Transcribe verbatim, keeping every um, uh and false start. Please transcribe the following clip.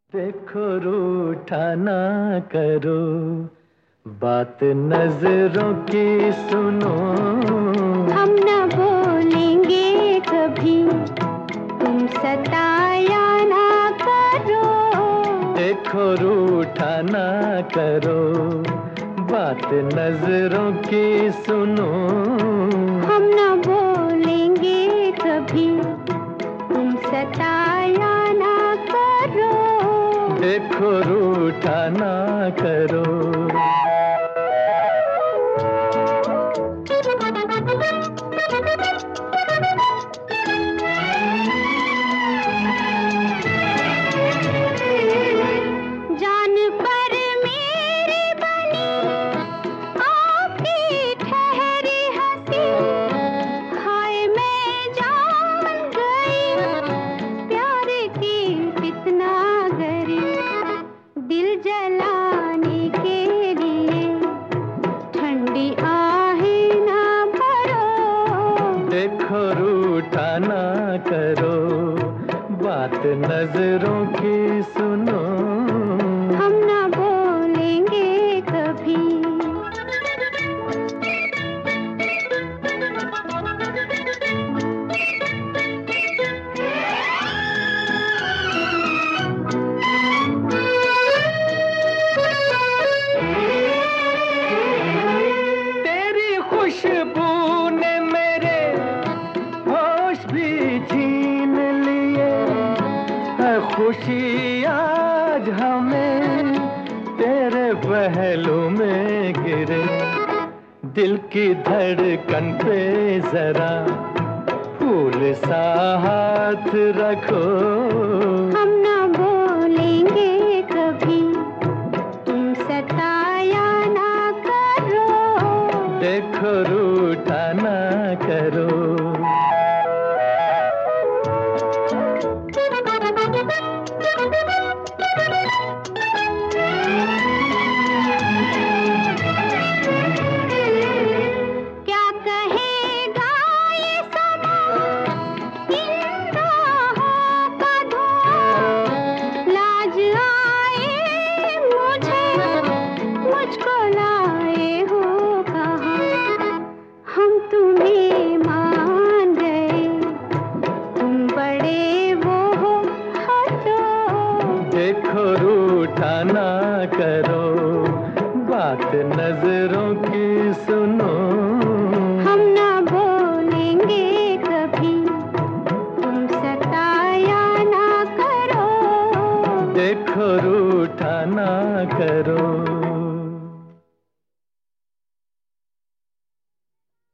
देखो रूठा ना करो, बात नजरों की सुनो। हम न बोलेंगे कभी, तुम सताया ना करो। देखो रूठा ना करो, बात नजरों की सुनो। हम न बोलेंगे कभी, तुम सताया ना करो। देखो रूठा ना करो। जान पर मेरी बनी आपकी ठहरी हंसी, हाय मैं जान गई प्यार की कितना गरी। दिल जलाने के लिए ठंडी आहें ना भरो। देखो रूठा ना करो, बात नजरों की सुनो। हम ना बोलेंगे कभी। तेरी खुशबू ने मेरे होश भी छीन लिए, है खुशी आज हमें तेरे पहलू में गिरे। दिल की धड़कन पे जरा फूल सा हाथ रखो। हम ना बोलेंगे कभी, तुम सताया ना करो। देखो रूठा ना करो। क्या कहेगा ये समा, इन राहों का धुआं। लाज आए मुझे, मुझको लाए हो कहाँ। हम तुम्हें मान गए, तुम बड़े वो हो हटो। देखो रूठा ना करो, बात नजरों की सुनो। हम ना बोलेंगे कभी, तुम सताया ना करो। देखो रूठा ना करो।